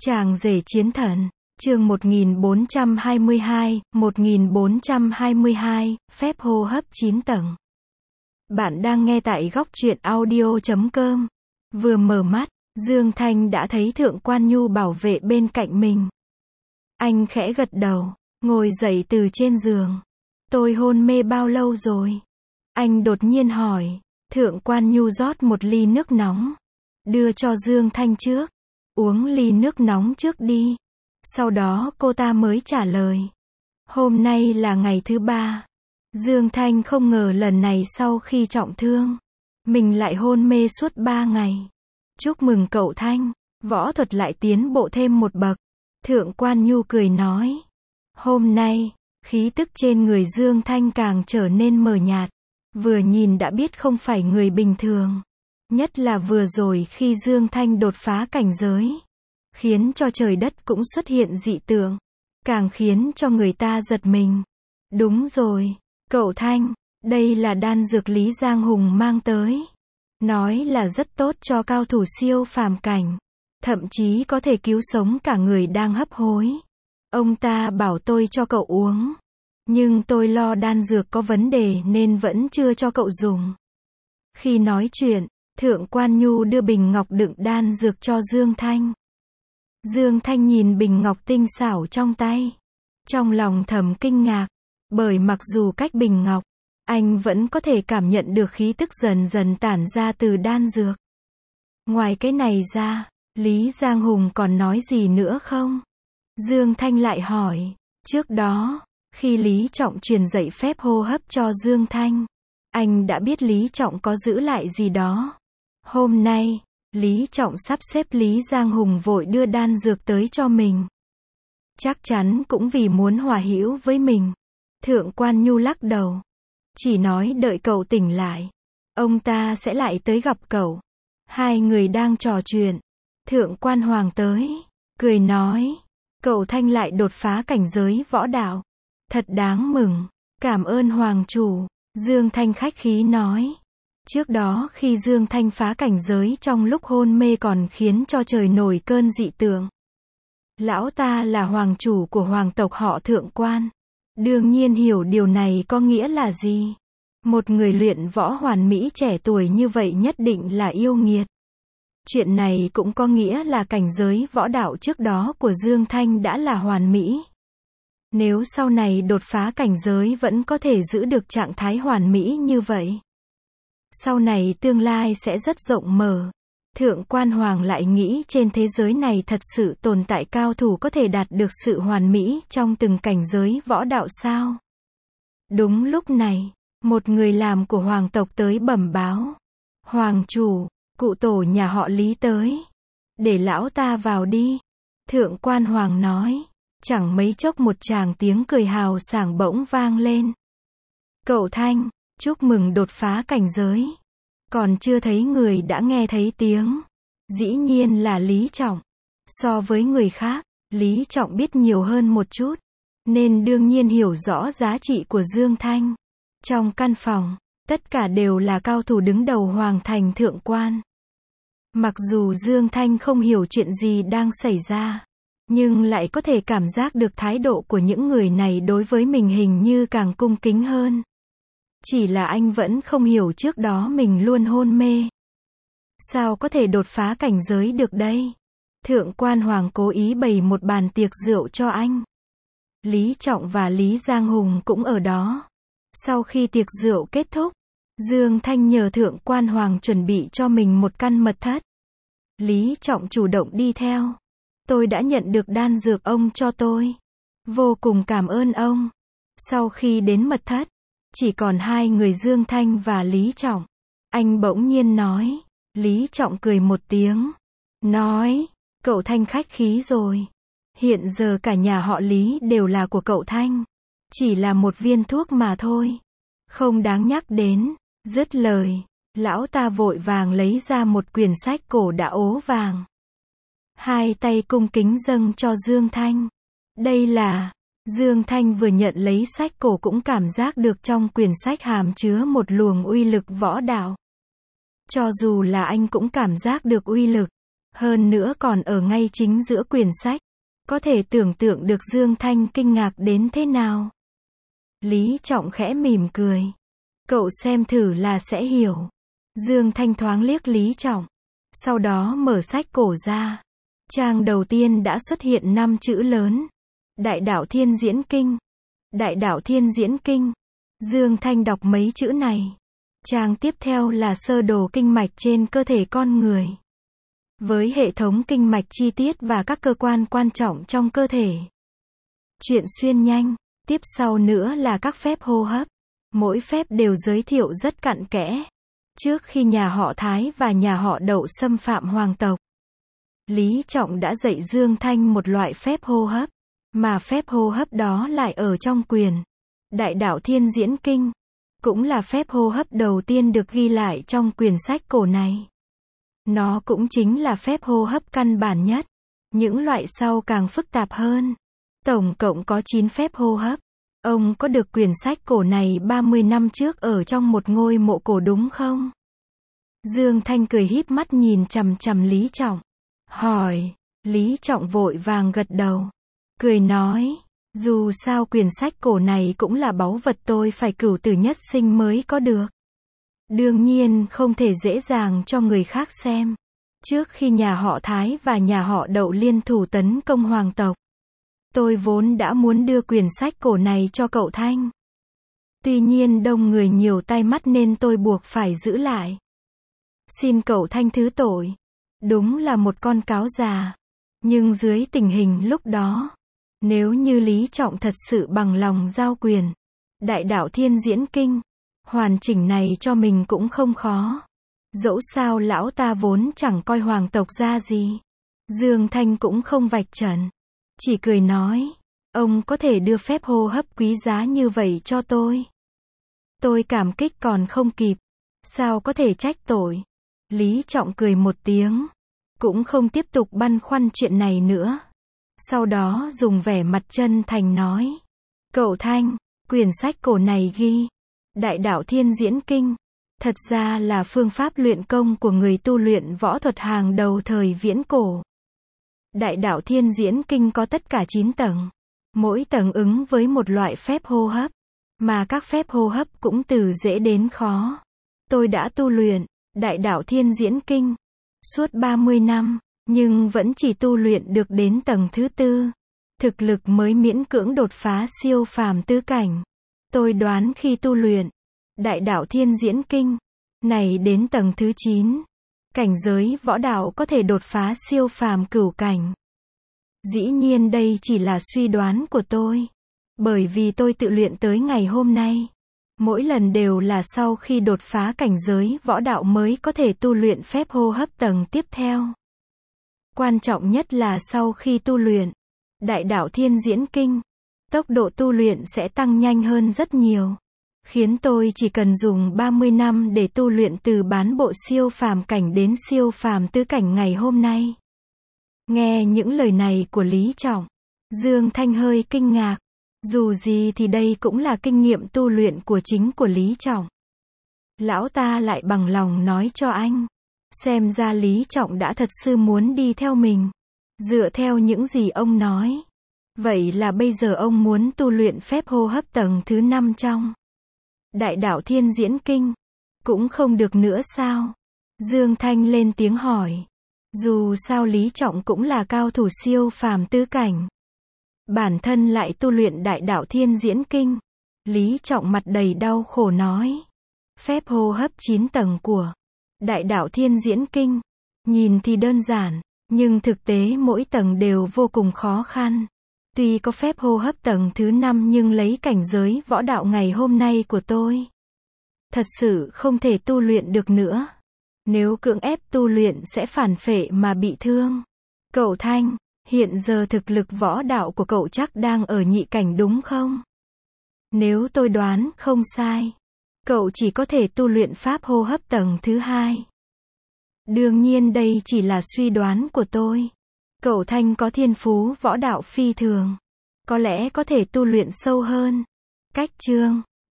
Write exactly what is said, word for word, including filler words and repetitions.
Chàng rể chiến thần, chương một nghìn bốn trăm hai mươi hai, một nghìn bốn trăm hai mươi hai, phép hô hấp chín tầng. Bạn đang nghe tại góc truyện audio chấm com. Vừa mở mắt, Dương Thanh đã thấy Thượng Quan Nhu bảo vệ bên cạnh mình. Anh khẽ gật đầu, ngồi dậy từ trên giường. Tôi hôn mê bao lâu rồi? Anh đột nhiên hỏi. Thượng Quan Nhu rót một ly nước nóng, đưa cho Dương Thanh trước. Uống ly nước nóng trước đi. Sau đó cô ta mới trả lời. Hôm nay là ngày thứ ba. Dương Thanh không ngờ lần này sau khi trọng thương, mình lại hôn mê suốt ba ngày. Chúc mừng cậu Thanh, võ thuật lại tiến bộ thêm một bậc. Thượng Quan Nhu cười nói. Hôm nay, khí tức trên người Dương Thanh càng trở nên mờ nhạt. Vừa nhìn đã biết không phải người bình thường. Nhất là vừa rồi khi Dương Thanh đột phá cảnh giới, khiến cho trời đất cũng xuất hiện dị tượng, càng khiến cho người ta giật mình. Đúng rồi, cậu Thanh, đây là đan dược Lý Giang Hùng mang tới. Nói là rất tốt cho cao thủ siêu phàm cảnh, thậm chí có thể cứu sống cả người đang hấp hối. Ông ta bảo tôi cho cậu uống, nhưng tôi lo đan dược có vấn đề nên vẫn chưa cho cậu dùng. Khi nói chuyện, Thượng Quan Nhu đưa bình ngọc đựng đan dược cho Dương Thanh. Dương Thanh nhìn bình ngọc tinh xảo trong tay, trong lòng thầm kinh ngạc, bởi mặc dù cách bình ngọc, anh vẫn có thể cảm nhận được khí tức dần dần tản ra từ đan dược. Ngoài cái này ra, Lý Giang Hùng còn nói gì nữa không? Dương Thanh lại hỏi. Trước đó, khi Lý Trọng truyền dạy phép hô hấp cho Dương Thanh, anh đã biết Lý Trọng có giữ lại gì đó. Hôm nay, Lý Trọng sắp xếp Lý Giang Hùng vội đưa đan dược tới cho mình. Chắc chắn cũng vì muốn hòa hữu với mình. Thượng Quan Nhu lắc đầu. Chỉ nói đợi cậu tỉnh lại, ông ta sẽ lại tới gặp cậu. Hai người đang trò chuyện. Thượng Quan Hoàng tới, cười nói. Cậu Thanh lại đột phá cảnh giới võ đạo. Thật đáng mừng. Cảm ơn Hoàng chủ. Dương Thanh khách khí nói. Trước đó khi Dương Thanh phá cảnh giới trong lúc hôn mê còn khiến cho trời nổi cơn dị tượng. Lão ta là hoàng chủ của hoàng tộc họ Thượng Quan. Đương nhiên hiểu điều này có nghĩa là gì. Một người luyện võ hoàn mỹ trẻ tuổi như vậy nhất định là yêu nghiệt. Chuyện này cũng có nghĩa là cảnh giới võ đạo trước đó của Dương Thanh đã là hoàn mỹ. Nếu sau này đột phá cảnh giới vẫn có thể giữ được trạng thái hoàn mỹ như vậy, sau này tương lai sẽ rất rộng mở. Thượng Quan Hoàng lại nghĩ trên thế giới này thật sự tồn tại cao thủ có thể đạt được sự hoàn mỹ trong từng cảnh giới võ đạo sao? Đúng lúc này, một người làm của hoàng tộc tới bẩm báo. Hoàng chủ, cụ tổ nhà họ Lý tới. Để lão ta vào đi. Thượng Quan Hoàng nói. Chẳng mấy chốc một tràng tiếng cười hào sảng bỗng vang lên. Cậu Thanh, chúc mừng đột phá cảnh giới. Còn chưa thấy người đã nghe thấy tiếng. Dĩ nhiên là Lý Trọng. So với người khác, Lý Trọng biết nhiều hơn một chút, nên đương nhiên hiểu rõ giá trị của Dương Thanh. Trong căn phòng, tất cả đều là cao thủ đứng đầu hoàng thành Thượng Quan. Mặc dù Dương Thanh không hiểu chuyện gì đang xảy ra, nhưng lại có thể cảm giác được thái độ của những người này đối với mình hình như càng cung kính hơn. Chỉ là anh vẫn không hiểu trước đó mình luôn hôn mê. Sao có thể đột phá cảnh giới được đây? Thượng Quan Hoàng cố ý bày một bàn tiệc rượu cho anh. Lý Trọng và Lý Giang Hùng cũng ở đó. Sau khi tiệc rượu kết thúc, Dương Thanh nhờ Thượng Quan Hoàng chuẩn bị cho mình một căn mật thất. Lý Trọng chủ động đi theo. Tôi đã nhận được đan dược ông cho tôi. Vô cùng cảm ơn ông. Sau khi đến mật thất, chỉ còn hai người Dương Thanh và Lý Trọng. Anh bỗng nhiên nói. Lý Trọng cười một tiếng. Nói, cậu Thanh khách khí rồi. Hiện giờ cả nhà họ Lý đều là của cậu Thanh. Chỉ là một viên thuốc mà thôi. Không đáng nhắc đến. Dứt lời, lão ta vội vàng lấy ra một quyển sách cổ đã ố vàng. Hai tay cung kính dâng cho Dương Thanh. Đây là... Dương Thanh vừa nhận lấy sách cổ cũng cảm giác được trong quyển sách hàm chứa một luồng uy lực võ đạo. Cho dù là anh cũng cảm giác được uy lực. Hơn nữa còn ở ngay chính giữa quyển sách. Có thể tưởng tượng được Dương Thanh kinh ngạc đến thế nào. Lý Trọng khẽ mỉm cười. Cậu xem thử là sẽ hiểu. Dương Thanh thoáng liếc Lý Trọng. Sau đó mở sách cổ ra. Trang đầu tiên đã xuất hiện năm chữ lớn. Đại đạo Thiên Diễn Kinh. Đại đạo Thiên Diễn Kinh. Dương Thanh đọc mấy chữ này. Trang tiếp theo là sơ đồ kinh mạch trên cơ thể con người. Với hệ thống kinh mạch chi tiết và các cơ quan quan trọng trong cơ thể. Chuyện xuyên nhanh. Tiếp sau nữa là các phép hô hấp. Mỗi phép đều giới thiệu rất cặn kẽ. Trước khi nhà họ Thái và nhà họ Đậu xâm phạm hoàng tộc, Lý Trọng đã dạy Dương Thanh một loại phép hô hấp. Mà phép hô hấp đó lại ở trong quyền Đại đạo Thiên Diễn Kinh. Cũng là phép hô hấp đầu tiên được ghi lại trong quyển sách cổ này. Nó cũng chính là phép hô hấp căn bản nhất. Những loại sau càng phức tạp hơn. Tổng cộng có chín phép hô hấp. Ông có được quyển sách cổ này ba mươi năm trước ở trong một ngôi mộ cổ đúng không? Dương Thanh cười híp mắt nhìn chằm chằm Lý Trọng. Hỏi. Lý Trọng vội vàng gật đầu. Cười nói. Dù sao quyển sách cổ này cũng là báu vật tôi phải cửu tử nhất sinh mới có được. Đương nhiên không thể dễ dàng cho người khác xem. Trước khi nhà họ Thái và nhà họ Đậu liên thủ tấn công hoàng tộc, tôi vốn đã muốn đưa quyển sách cổ này cho cậu Thanh. Tuy nhiên đông người nhiều tai mắt nên tôi buộc phải giữ lại. Xin cậu Thanh thứ tội. Đúng là một con cáo già. Nhưng dưới tình hình lúc đó, nếu như Lý Trọng thật sự bằng lòng giao quyền Đại đạo Thiên Diễn Kinh hoàn chỉnh này cho mình cũng không khó. Dẫu sao lão ta vốn chẳng coi hoàng tộc ra gì. Dương Thanh cũng không vạch trần. Chỉ cười nói. Ông có thể đưa phép hô hấp quý giá như vậy cho tôi. Tôi cảm kích còn không kịp. Sao có thể trách tội. Lý Trọng cười một tiếng. Cũng không tiếp tục băn khoăn chuyện này nữa. Sau đó dùng vẻ mặt chân thành nói. Cậu Thanh, quyển sách cổ này ghi Đại đạo Thiên Diễn Kinh. Thật ra là phương pháp luyện công của người tu luyện võ thuật hàng đầu thời viễn cổ. Đại đạo Thiên Diễn Kinh có tất cả chín tầng. Mỗi tầng ứng với một loại phép hô hấp. Mà các phép hô hấp cũng từ dễ đến khó. Tôi đã tu luyện Đại đạo Thiên Diễn Kinh suốt ba mươi năm, nhưng vẫn chỉ tu luyện được đến tầng thứ tư. Thực lực mới miễn cưỡng đột phá siêu phàm tứ cảnh. Tôi đoán khi tu luyện Đại đạo Thiên Diễn Kinh này đến tầng thứ chín, cảnh giới võ đạo có thể đột phá siêu phàm cửu cảnh. Dĩ nhiên đây chỉ là suy đoán của tôi, bởi vì tôi tự luyện tới ngày hôm nay. Mỗi lần đều là sau khi đột phá cảnh giới võ đạo mới có thể tu luyện phép hô hấp tầng tiếp theo. Quan trọng nhất là sau khi tu luyện Đại đạo Thiên Diễn Kinh, tốc độ tu luyện sẽ tăng nhanh hơn rất nhiều. Khiến tôi chỉ cần dùng ba mươi năm để tu luyện từ bán bộ siêu phàm cảnh đến siêu phàm tứ cảnh ngày hôm nay. Nghe những lời này của Lý Trọng, Dương Thanh hơi kinh ngạc. Dù gì thì đây cũng là kinh nghiệm tu luyện của chính của Lý Trọng. Lão ta lại bằng lòng nói cho anh. Xem ra Lý Trọng đã thật sự muốn đi theo mình. Dựa theo những gì ông nói. Vậy là bây giờ ông muốn tu luyện phép hô hấp tầng thứ năm trong Đại đạo Thiên Diễn Kinh. Cũng không được nữa sao? Dương Thanh lên tiếng hỏi. Dù sao Lý Trọng cũng là cao thủ siêu phàm tứ cảnh. Bản thân lại tu luyện Đại đạo Thiên Diễn Kinh. Lý Trọng mặt đầy đau khổ nói. Phép hô hấp chín tầng của Đại đạo Thiên Diễn Kinh. Nhìn thì đơn giản, nhưng thực tế mỗi tầng đều vô cùng khó khăn. Tuy có phép hô hấp tầng thứ năm nhưng lấy cảnh giới võ đạo ngày hôm nay của tôi, thật sự không thể tu luyện được nữa. Nếu cưỡng ép tu luyện sẽ phản phệ mà bị thương. Cậu Thanh, hiện giờ thực lực võ đạo của cậu chắc đang ở nhị cảnh đúng không? Nếu tôi đoán không sai, cậu chỉ có thể tu luyện pháp hô hấp tầng thứ hai. Đương nhiên đây chỉ là suy đoán của tôi. Cậu Thanh có thiên phú võ đạo phi thường. Có lẽ có thể tu luyện sâu hơn. Cách chương